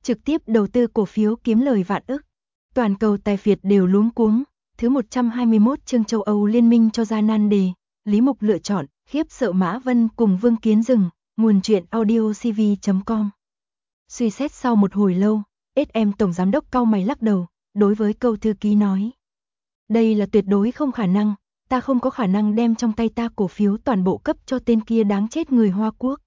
trực tiếp đầu tư cổ phiếu kiếm lời vạn ức. Toàn cầu tài phiệt đều luống cuống. Thứ 121 chương châu Âu Liên minh cho ra nan đề. Lý Mục lựa chọn, khiếp sợ Mã Vân cùng Vương Kiến Dừng. Nguồn truyện audiocv.com. Suy xét sau một hồi lâu, SM Tổng Giám đốc cau mày lắc đầu, đối với Câu thư ký nói. Đây là tuyệt đối không khả năng, ta không có khả năng đem trong tay ta cổ phiếu toàn bộ cấp cho tên kia đáng chết người Hoa Quốc.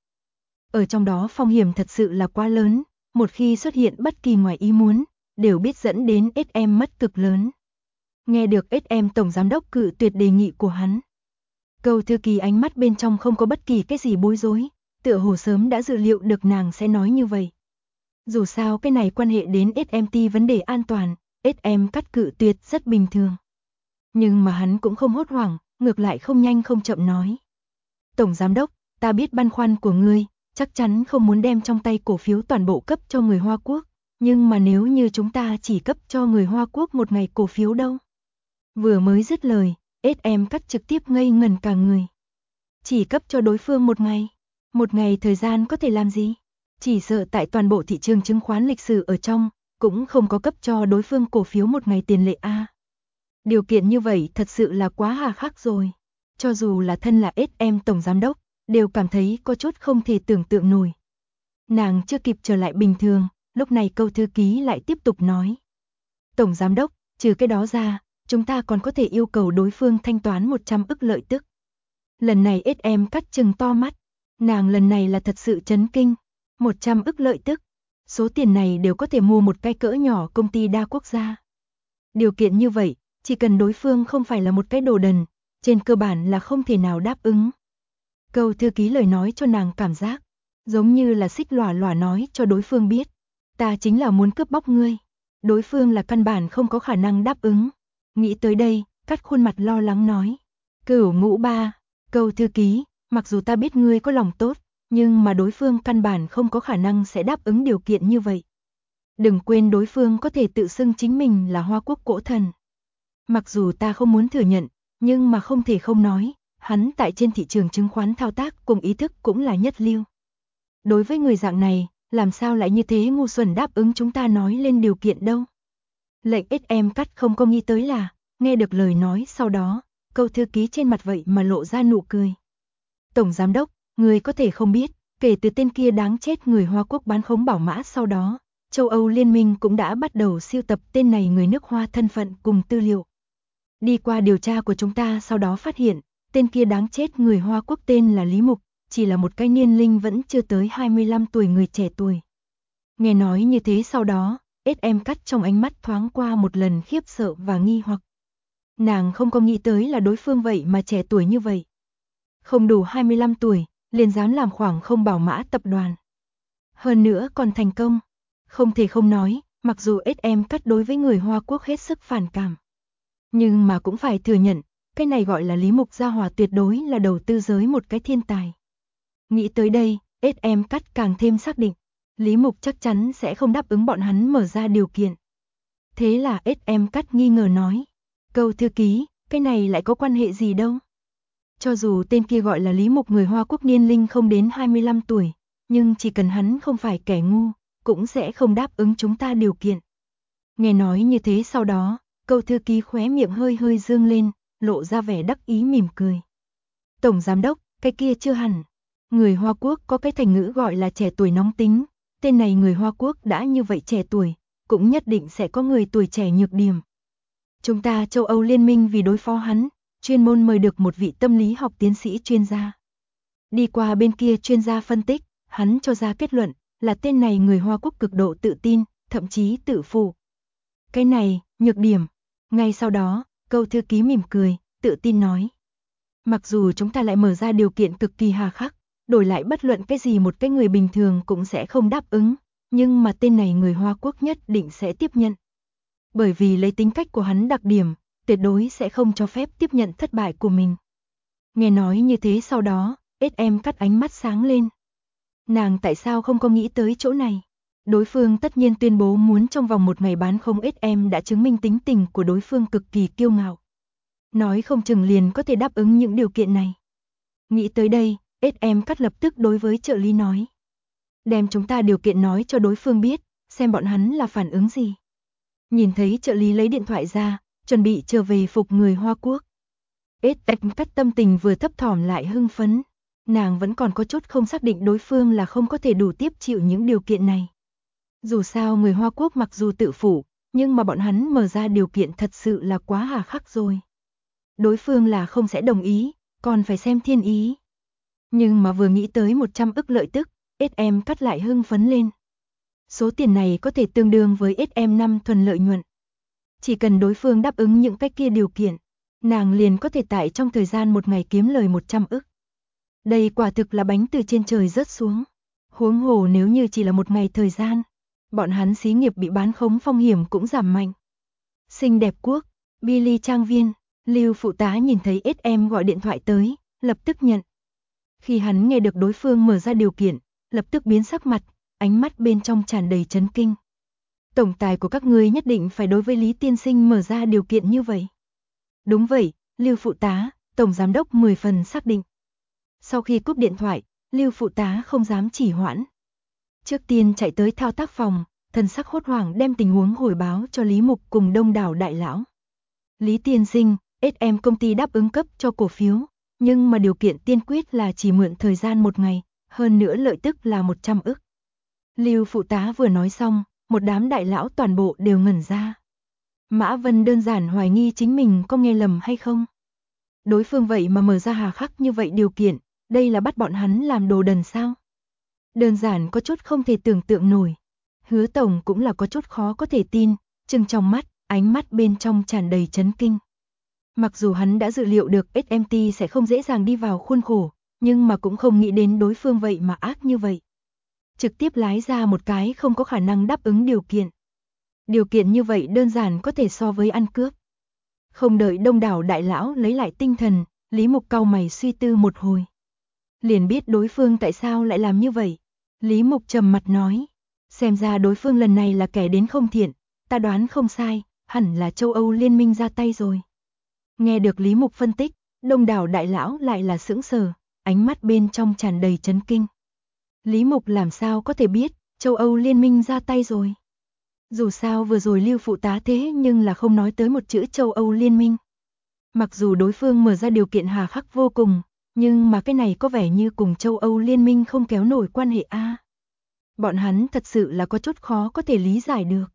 Ở trong đó phong hiểm thật sự là quá lớn, một khi xuất hiện bất kỳ ngoài ý muốn, đều biết dẫn đến SM mất cực lớn. Nghe được SM Tổng Giám đốc cự tuyệt đề nghị của hắn. Câu thư ký ánh mắt bên trong không có bất kỳ cái gì bối rối, tựa hồ sớm đã dự liệu được nàng sẽ nói như vậy. Dù sao cái này quan hệ đến SMT vấn đề an toàn, SM cắt cự tuyệt rất bình thường. Nhưng mà hắn cũng không hốt hoảng, ngược lại không nhanh không chậm nói. Tổng Giám đốc, ta biết băn khoăn của ngươi, chắc chắn không muốn đem trong tay cổ phiếu toàn bộ cấp cho người Hoa Quốc, nhưng mà nếu như chúng ta chỉ cấp cho người Hoa Quốc một ngày cổ phiếu đâu? Vừa mới dứt lời, SM cắt trực tiếp ngây ngẩn cả người. Chỉ cấp cho đối phương một ngày thời gian có thể làm gì? Chỉ sợ tại toàn bộ thị trường chứng khoán lịch sử ở trong, cũng không có cấp cho đối phương cổ phiếu một ngày tiền lệ a. Điều kiện như vậy thật sự là quá hà khắc rồi. Cho dù là thân là SM Tổng Giám đốc, đều cảm thấy có chút không thể tưởng tượng nổi. Nàng chưa kịp trở lại bình thường, lúc này Câu thư ký lại tiếp tục nói. Tổng Giám đốc, trừ cái đó ra, chúng ta còn có thể yêu cầu đối phương thanh toán 100 ức lợi tức. Lần này SM cắt trừng to mắt, nàng lần này là thật sự chấn kinh. 100 ức lợi tức, số tiền này đều có thể mua một cái cỡ nhỏ công ty đa quốc gia. Điều kiện như vậy, chỉ cần đối phương không phải là một cái đồ đần, trên cơ bản là không thể nào đáp ứng. Câu thư ký lời nói cho nàng cảm giác, giống như là xích lòa lòa nói cho đối phương biết, ta chính là muốn cướp bóc ngươi. Đối phương là căn bản không có khả năng đáp ứng. Nghĩ tới đây, cắt khuôn mặt lo lắng nói. Cửu Ngũ Ba, Câu thư ký, mặc dù ta biết ngươi có lòng tốt, nhưng mà đối phương căn bản không có khả năng sẽ đáp ứng điều kiện như vậy. Đừng quên đối phương có thể tự xưng chính mình là Hoa Quốc cổ thần. Mặc dù ta không muốn thừa nhận, nhưng mà không thể không nói, hắn tại trên thị trường chứng khoán thao tác cùng ý thức cũng là nhất lưu. Đối với người dạng này, làm sao lại như thế ngu xuẩn đáp ứng chúng ta nói lên điều kiện đâu. Lệnh SM cắt không có nghĩ tới là, nghe được lời nói sau đó, Câu thư ký trên mặt vậy mà lộ ra nụ cười. Tổng Giám đốc, người có thể không biết, kể từ tên kia đáng chết người Hoa Quốc bán khống bảo mã sau đó, châu Âu Liên minh cũng đã bắt đầu siêu tập tên này người nước Hoa thân phận cùng tư liệu. Đi qua điều tra của chúng ta sau đó phát hiện, tên kia đáng chết người Hoa Quốc tên là Lý Mục, chỉ là một cái niên linh vẫn chưa tới 25 tuổi người trẻ tuổi. Nghe nói như thế sau đó, SM cắt trong ánh mắt thoáng qua một lần khiếp sợ và nghi hoặc. Nàng không có nghĩ tới là đối phương vậy mà trẻ tuổi như vậy. Không đủ 25 tuổi, liền dám làm khoảng không bảo mã tập đoàn. Hơn nữa còn thành công. Không thể không nói, mặc dù SM cắt đối với người Hoa Quốc hết sức phản cảm. Nhưng mà cũng phải thừa nhận, cái này gọi là Lý Mục gia hỏa tuyệt đối là đầu tư giới một cái thiên tài. Nghĩ tới đây, SM cắt càng thêm xác định, Lý Mục chắc chắn sẽ không đáp ứng bọn hắn mở ra điều kiện. Thế là SM cắt nghi ngờ nói, Câu thư ký, cái này lại có quan hệ gì đâu. Cho dù tên kia gọi là Lý Mục người Hoa Quốc niên linh không đến 25 tuổi, nhưng chỉ cần hắn không phải kẻ ngu, cũng sẽ không đáp ứng chúng ta điều kiện. Nghe nói như thế sau đó, Câu thư ký khóe miệng hơi hơi dương lên, lộ ra vẻ đắc ý mỉm cười. Tổng Giám đốc, cái kia chưa hẳn. Người Hoa Quốc có cái thành ngữ gọi là trẻ tuổi nóng tính, tên này người Hoa Quốc đã như vậy trẻ tuổi, cũng nhất định sẽ có người tuổi trẻ nhược điểm. Chúng ta châu Âu Liên minh vì đối phó hắn, chuyên môn mời được một vị tâm lý học tiến sĩ chuyên gia. Đi qua bên kia chuyên gia phân tích, hắn cho ra kết luận là tên này người Hoa Quốc cực độ tự tin, thậm chí tự phụ. Cái này, nhược điểm. Ngay sau đó, Câu thư ký mỉm cười, tự tin nói. Mặc dù chúng ta lại mở ra điều kiện cực kỳ hà khắc, đổi lại bất luận cái gì một cái người bình thường cũng sẽ không đáp ứng, nhưng mà tên này người Hoa Quốc nhất định sẽ tiếp nhận. Bởi vì lấy tính cách của hắn đặc điểm, tuyệt đối sẽ không cho phép tiếp nhận thất bại của mình. Nghe nói như thế sau đó, SM cắt ánh mắt sáng lên. Nàng tại sao không có nghĩ tới chỗ này? Đối phương tất nhiên tuyên bố muốn trong vòng một ngày bán không, SM đã chứng minh tính tình của đối phương cực kỳ kiêu ngạo. Nói không chừng liền có thể đáp ứng những điều kiện này. Nghĩ tới đây, SM cắt lập tức đối với trợ lý nói. Đem chúng ta điều kiện nói cho đối phương biết, xem bọn hắn là phản ứng gì. Nhìn thấy trợ lý lấy điện thoại ra, chuẩn bị trở về phục người Hoa Quốc. Cắt tâm tình vừa thấp thỏm lại hưng phấn. Nàng vẫn còn có chút không xác định đối phương là không có thể đủ tiếp chịu những điều kiện này. Dù sao người Hoa Quốc mặc dù tự phủ, nhưng mà bọn hắn mở ra điều kiện thật sự là quá hà khắc rồi. Đối phương là không sẽ đồng ý, còn phải xem thiên ý. Nhưng mà vừa nghĩ tới 100 ức lợi tức, Cắt lại hưng phấn lên. Số tiền này có thể tương đương với SM5 thuần lợi nhuận. Chỉ cần đối phương đáp ứng những cái kia điều kiện, nàng liền có thể tại trong thời gian một ngày kiếm lời 100 ức. Đây quả thực là bánh từ trên trời rớt xuống. Huống hồ nếu như chỉ là một ngày thời gian, bọn hắn xí nghiệp bị bán khống phong hiểm cũng giảm mạnh. Xinh đẹp quốc, Billy trang viên, Lưu phụ tá nhìn thấy SM gọi điện thoại tới, lập tức nhận. Khi hắn nghe được đối phương mở ra điều kiện, lập tức biến sắc mặt, ánh mắt bên trong tràn đầy chấn kinh. Tổng tài của các ngươi nhất định phải đối với Lý tiên sinh mở ra điều kiện như vậy. Đúng vậy, Lưu phụ tá, tổng giám đốc 10 phần xác định. Sau khi cúp điện thoại, Lưu phụ tá không dám trì hoãn. Trước tiên chạy tới thao tác phòng, thần sắc hốt hoảng đem tình huống hồi báo cho Lý Mục cùng đông đảo đại lão. Lý tiên sinh, SM công ty đáp ứng cấp cho cổ phiếu, nhưng mà điều kiện tiên quyết là chỉ mượn thời gian một ngày, hơn nữa lợi tức là 100 ức. Lưu phụ tá vừa nói xong, một đám đại lão toàn bộ đều ngẩn ra. Mã Vân đơn giản hoài nghi chính mình có nghe lầm hay không. Đối phương vậy mà mở ra hà khắc như vậy điều kiện, đây là bắt bọn hắn làm đồ đần sao? Đơn giản có chút không thể tưởng tượng nổi. Hứa tổng cũng là có chút khó có thể tin, trừng trong mắt, ánh mắt bên trong tràn đầy chấn kinh. Mặc dù hắn đã dự liệu được SMT sẽ không dễ dàng đi vào khuôn khổ, nhưng mà cũng không nghĩ đến đối phương vậy mà ác như vậy. Trực tiếp lái ra một cái không có khả năng đáp ứng điều kiện. Điều kiện như vậy đơn giản có thể so với ăn cướp. Không đợi đông đảo đại lão lấy lại tinh thần, Lý Mục cau mày suy tư một hồi. Liền biết đối phương tại sao lại làm như vậy. Lý Mục trầm mặt nói, xem ra đối phương lần này là kẻ đến không thiện, ta đoán không sai, hẳn là châu Âu liên minh ra tay rồi. Nghe được Lý Mục phân tích, đông đảo đại lão lại là sững sờ, ánh mắt bên trong tràn đầy chấn kinh. Lý Mục làm sao có thể biết, châu Âu liên minh ra tay rồi. Dù sao vừa rồi Lưu phụ tá thế nhưng là không nói tới một chữ châu Âu liên minh. Mặc dù đối phương mở ra điều kiện hà khắc vô cùng, nhưng mà cái này có vẻ như cùng châu Âu liên minh không kéo nổi quan hệ a. Bọn hắn thật sự là có chút khó có thể lý giải được.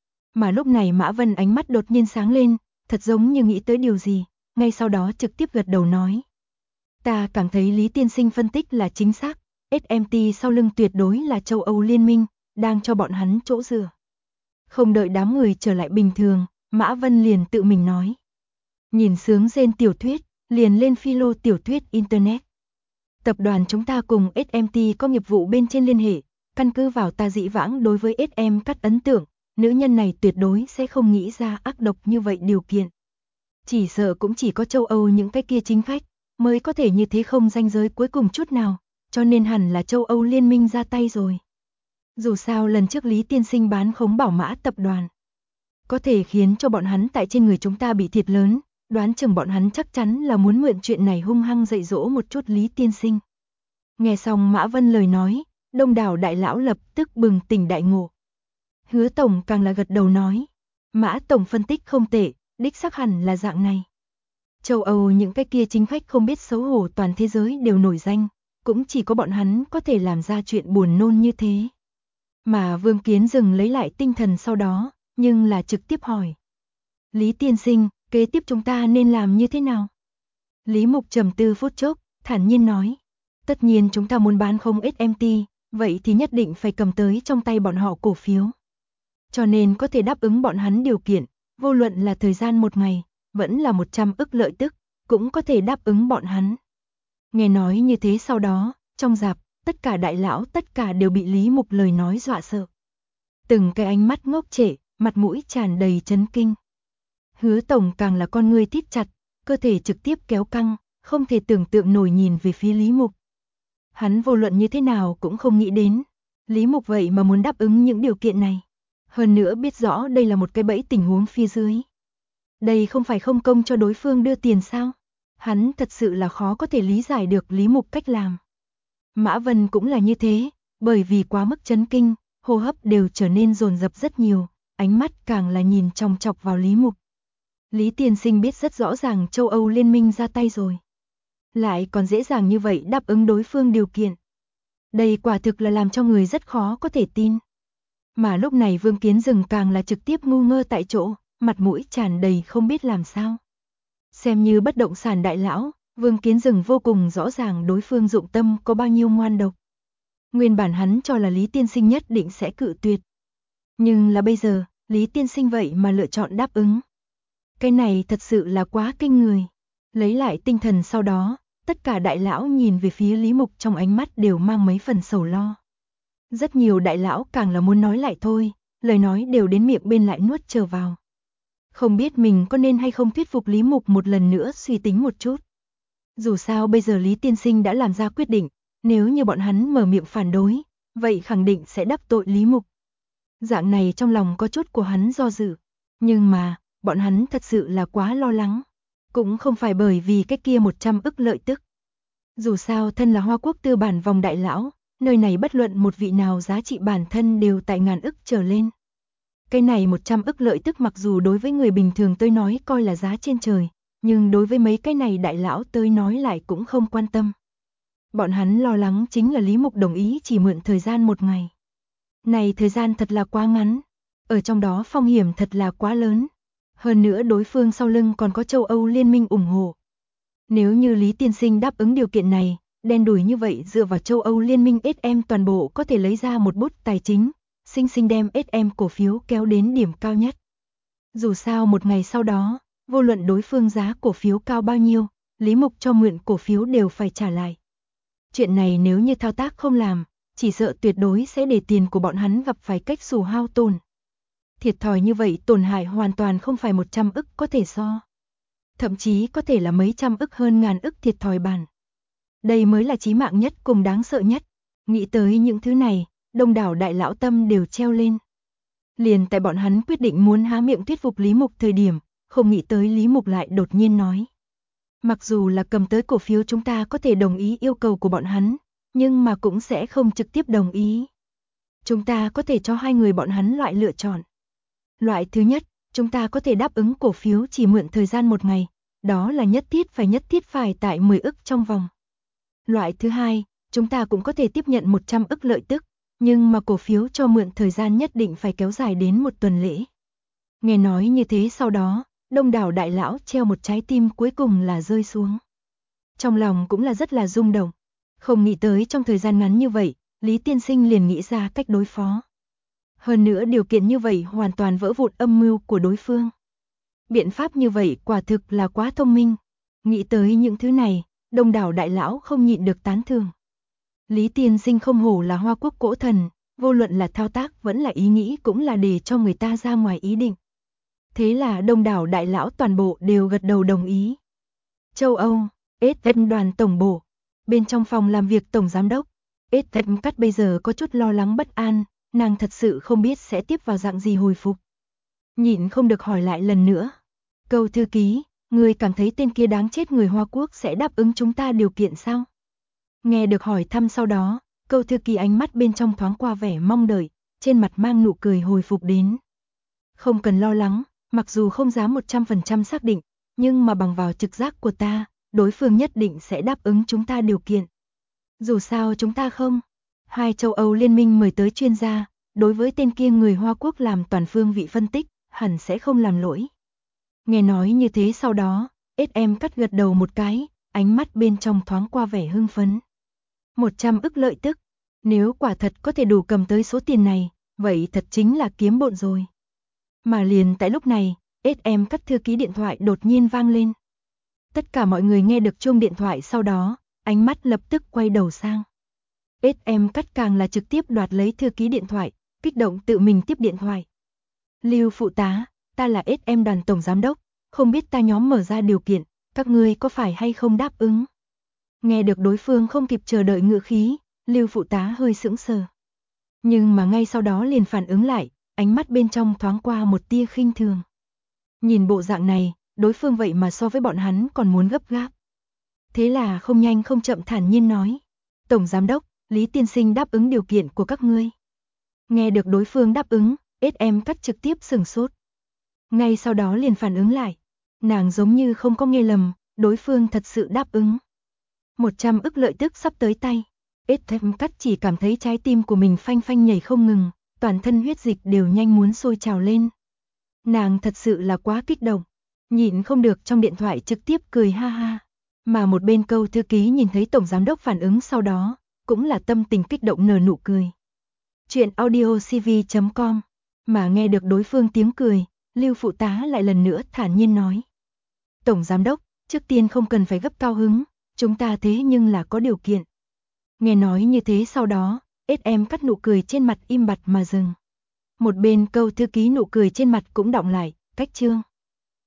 Mà lúc này Mã Vân ánh mắt đột nhiên sáng lên, thật giống như nghĩ tới điều gì, ngay sau đó trực tiếp gật đầu nói. Ta cảm thấy Lý tiên sinh phân tích là chính xác, SMT sau lưng tuyệt đối là châu Âu liên minh, đang cho bọn hắn chỗ dựa. Không đợi đám người trở lại bình thường, Mã Vân liền tự mình nói. Nhìn sướng rên tiểu thuyết, liền lên philo tiểu thuyết Internet. Tập đoàn chúng ta cùng SMT có nghiệp vụ bên trên liên hệ, căn cứ vào ta dĩ vãng đối với SM Cắt ấn tượng, nữ nhân này tuyệt đối sẽ không nghĩ ra ác độc như vậy điều kiện. Chỉ sợ cũng chỉ có châu Âu những cái kia chính khách, mới có thể như thế không ranh giới cuối cùng chút nào, cho nên hẳn là châu Âu liên minh ra tay rồi. Dù sao lần trước Lý tiên sinh bán khống Bảo Mã tập đoàn, có thể khiến cho bọn hắn tại trên người chúng ta bị thiệt lớn, đoán chừng bọn hắn chắc chắn là muốn mượn chuyện này hung hăng dạy dỗ một chút Lý tiên sinh. Nghe xong Mã Vân lời nói, đông đảo đại lão lập tức bừng tỉnh đại ngộ. Hứa tổng càng là gật đầu nói, Mã tổng phân tích không tệ, đích xác hẳn là dạng này. Châu Âu những cái kia chính khách không biết xấu hổ toàn thế giới đều nổi danh, cũng chỉ có bọn hắn có thể làm ra chuyện buồn nôn như thế. Mà Vương Kiến dừng lấy lại tinh thần sau đó, nhưng là trực tiếp hỏi. Lý tiên sinh, kế tiếp chúng ta nên làm như thế nào? Lý Mục trầm tư phút chốc, thản nhiên nói. Tất nhiên chúng ta muốn bán không SMT, vậy thì nhất định phải cầm tới trong tay bọn họ cổ phiếu. Cho nên có thể đáp ứng bọn hắn điều kiện, vô luận là thời gian một ngày, vẫn là 100 ức lợi tức, cũng có thể đáp ứng bọn hắn. Nghe nói như thế sau đó, trong rạp, tất cả đại lão tất cả đều bị Lý Mục lời nói dọa sợ. Từng cái ánh mắt ngốc trệ, mặt mũi tràn đầy chấn kinh. Hứa tổng càng là con ngươi thít chặt, cơ thể trực tiếp kéo căng, không thể tưởng tượng nổi nhìn về phía Lý Mục. Hắn vô luận như thế nào cũng không nghĩ đến, Lý Mục vậy mà muốn đáp ứng những điều kiện này. Hơn nữa biết rõ đây là một cái bẫy tình huống phía dưới. Đây không phải không công cho đối phương đưa tiền sao? Hắn thật sự là khó có thể lý giải được Lý Mục cách làm. Mã Vân cũng là như thế, bởi vì quá mức chấn kinh, hô hấp đều trở nên dồn dập rất nhiều, ánh mắt càng là nhìn chòng chọc vào Lý Mục. Lý tiên sinh biết rất rõ ràng châu Âu liên minh ra tay rồi. Lại còn dễ dàng như vậy đáp ứng đối phương điều kiện. Đây quả thực là làm cho người rất khó có thể tin. Mà lúc này Vương Kiến Dừng càng là trực tiếp ngu ngơ tại chỗ, mặt mũi tràn đầy không biết làm sao. Xem như bất động sản đại lão, Vương Kiến Dừng vô cùng rõ ràng đối phương dụng tâm có bao nhiêu ngoan độc. Nguyên bản hắn cho là Lý tiên sinh nhất định sẽ cự tuyệt. Nhưng là bây giờ, Lý tiên sinh vậy mà lựa chọn đáp ứng. Cái này thật sự là quá kinh người. Lấy lại tinh thần sau đó, tất cả đại lão nhìn về phía Lý Mục trong ánh mắt đều mang mấy phần sầu lo. Rất nhiều đại lão càng là muốn nói lại thôi, lời nói đều đến miệng bên lại nuốt trở vào. Không biết mình có nên hay không thuyết phục Lý Mục một lần nữa suy tính một chút. Dù sao bây giờ Lý tiên sinh đã làm ra quyết định, nếu như bọn hắn mở miệng phản đối, vậy khẳng định sẽ đắc tội Lý Mục. Dạng này trong lòng có chút của hắn do dự, nhưng mà, bọn hắn thật sự là quá lo lắng. Cũng không phải bởi vì cái kia 100 ức lợi tức. Dù sao thân là Hoa Quốc tư bản vòng đại lão, nơi này bất luận một vị nào giá trị bản thân đều tại ngàn ức trở lên. Cái này 100 ức lợi tức mặc dù đối với người bình thường tôi nói coi là giá trên trời, nhưng đối với mấy cái này đại lão tôi nói lại cũng không quan tâm. Bọn hắn lo lắng chính là Lý Mục đồng ý chỉ mượn thời gian một ngày. Này thời gian thật là quá ngắn, ở trong đó phong hiểm thật là quá lớn. Hơn nữa đối phương sau lưng còn có châu Âu liên minh ủng hộ. Nếu như Lý tiên sinh đáp ứng điều kiện này, đen đủi như vậy dựa vào châu Âu liên minh SM toàn bộ có thể lấy ra một bút tài chính, sinh sinh đem SM cổ phiếu kéo đến điểm cao nhất. Dù sao một ngày sau đó, vô luận đối phương giá cổ phiếu cao bao nhiêu, Lý Mục cho mượn cổ phiếu đều phải trả lại. Chuyện này nếu như thao tác không làm, chỉ sợ tuyệt đối sẽ để tiền của bọn hắn gặp phải cách xù hao tổn. Thiệt thòi như vậy tổn hại hoàn toàn không phải 100 ức có thể so. Thậm chí có thể là mấy trăm ức hơn ngàn ức thiệt thòi bản. Đây mới là chí mạng nhất cùng đáng sợ nhất. Nghĩ tới những thứ này, đông đảo đại lão tâm đều treo lên. Liền tại bọn hắn quyết định muốn há miệng thuyết phục Lý Mục thời điểm, không nghĩ tới Lý Mục lại đột nhiên nói. Mặc dù là cầm tới cổ phiếu chúng ta có thể đồng ý yêu cầu của bọn hắn, nhưng mà cũng sẽ không trực tiếp đồng ý. Chúng ta có thể cho hai người bọn hắn loại lựa chọn. Loại thứ nhất, chúng ta có thể đáp ứng cổ phiếu chỉ mượn thời gian một ngày, đó là nhất thiết phải tại 10 ức trong vòng. Loại thứ hai, chúng ta cũng có thể tiếp nhận 100 ức lợi tức, nhưng mà cổ phiếu cho mượn thời gian nhất định phải kéo dài đến một tuần lễ. Nghe nói như thế sau đó, đông đảo đại lão treo một trái tim cuối cùng là rơi xuống. Trong lòng cũng là rất là rung động, không nghĩ tới trong thời gian ngắn như vậy, Lý tiên sinh liền nghĩ ra cách đối phó. Hơn nữa điều kiện như vậy hoàn toàn vỡ vụn âm mưu của đối phương. Biện pháp như vậy quả thực là quá thông minh. Nghĩ tới những thứ này, đông đảo đại lão không nhịn được tán thưởng. Lý tiên sinh không hổ là Hoa Quốc cổ thần, vô luận là thao tác vẫn là ý nghĩ cũng là để cho người ta ra ngoài ý định. Thế là đông đảo đại lão toàn bộ đều gật đầu đồng ý. Châu Âu, SM đoàn tổng bộ, bên trong phòng làm việc tổng giám đốc, SM Cắt bây giờ có chút lo lắng bất an. Nàng thật sự không biết sẽ tiếp vào dạng gì hồi phục. Nhịn không được hỏi lại lần nữa. Câu thư ký, người cảm thấy tên kia đáng chết người Hoa Quốc sẽ đáp ứng chúng ta điều kiện sao? Nghe được hỏi thăm sau đó, câu thư ký ánh mắt bên trong thoáng qua vẻ mong đợi, trên mặt mang nụ cười hồi phục đến. Không cần lo lắng, mặc dù không dám 100% xác định, nhưng mà bằng vào trực giác của ta, đối phương nhất định sẽ đáp ứng chúng ta điều kiện. Dù sao chúng ta không. Hai châu Âu liên minh mời tới chuyên gia, đối với tên kia người Hoa Quốc làm toàn phương vị phân tích, hẳn sẽ không làm lỗi. Nghe nói như thế sau đó, SM Cắt gật đầu một cái, ánh mắt bên trong thoáng qua vẻ hưng phấn. 100 ức lợi tức, nếu quả thật có thể đủ cầm tới số tiền này, vậy thật chính là kiếm bộn rồi. Mà liền tại lúc này, SM Cắt thư ký điện thoại đột nhiên vang lên. Tất cả mọi người nghe được chuông điện thoại sau đó, ánh mắt lập tức quay đầu sang. SM Cắt càng là trực tiếp đoạt lấy thư ký điện thoại, kích động tự mình tiếp điện thoại. Lưu phụ tá, ta là SM đoàn tổng giám đốc, không biết ta nhóm mở ra điều kiện, các ngươi có phải hay không đáp ứng? Nghe được đối phương không kịp chờ đợi ngữ khí, Lưu phụ tá hơi sững sờ. Nhưng mà ngay sau đó liền phản ứng lại, ánh mắt bên trong thoáng qua một tia khinh thường. Nhìn bộ dạng này, đối phương vậy mà so với bọn hắn còn muốn gấp gáp. Thế là không nhanh không chậm thản nhiên nói, tổng giám đốc, Lý tiên sinh đáp ứng điều kiện của các ngươi. Nghe được đối phương đáp ứng, SM Cắt trực tiếp sửng sốt. Ngay sau đó liền phản ứng lại. Nàng giống như không có nghe lầm, đối phương thật sự đáp ứng. 100 ức lợi tức sắp tới tay. SM Cắt chỉ cảm thấy trái tim của mình phanh phanh nhảy không ngừng, toàn thân huyết dịch đều nhanh muốn sôi trào lên. Nàng thật sự là quá kích động, nhịn không được trong điện thoại trực tiếp cười ha ha. Mà một bên Câu thư ký nhìn thấy tổng giám đốc phản ứng sau đó, cũng là tâm tình kích động nở nụ cười. Chuyện audiocv.com. Mà nghe được đối phương tiếng cười, Lưu phụ tá lại lần nữa thản nhiên nói. Tổng giám đốc, trước tiên không cần phải gấp cao hứng, chúng ta thế nhưng là có điều kiện. Nghe nói như thế sau đó, SM Cắt nụ cười trên mặt im bặt mà dừng. Một bên Câu thư ký nụ cười trên mặt cũng đọng lại, cách chương.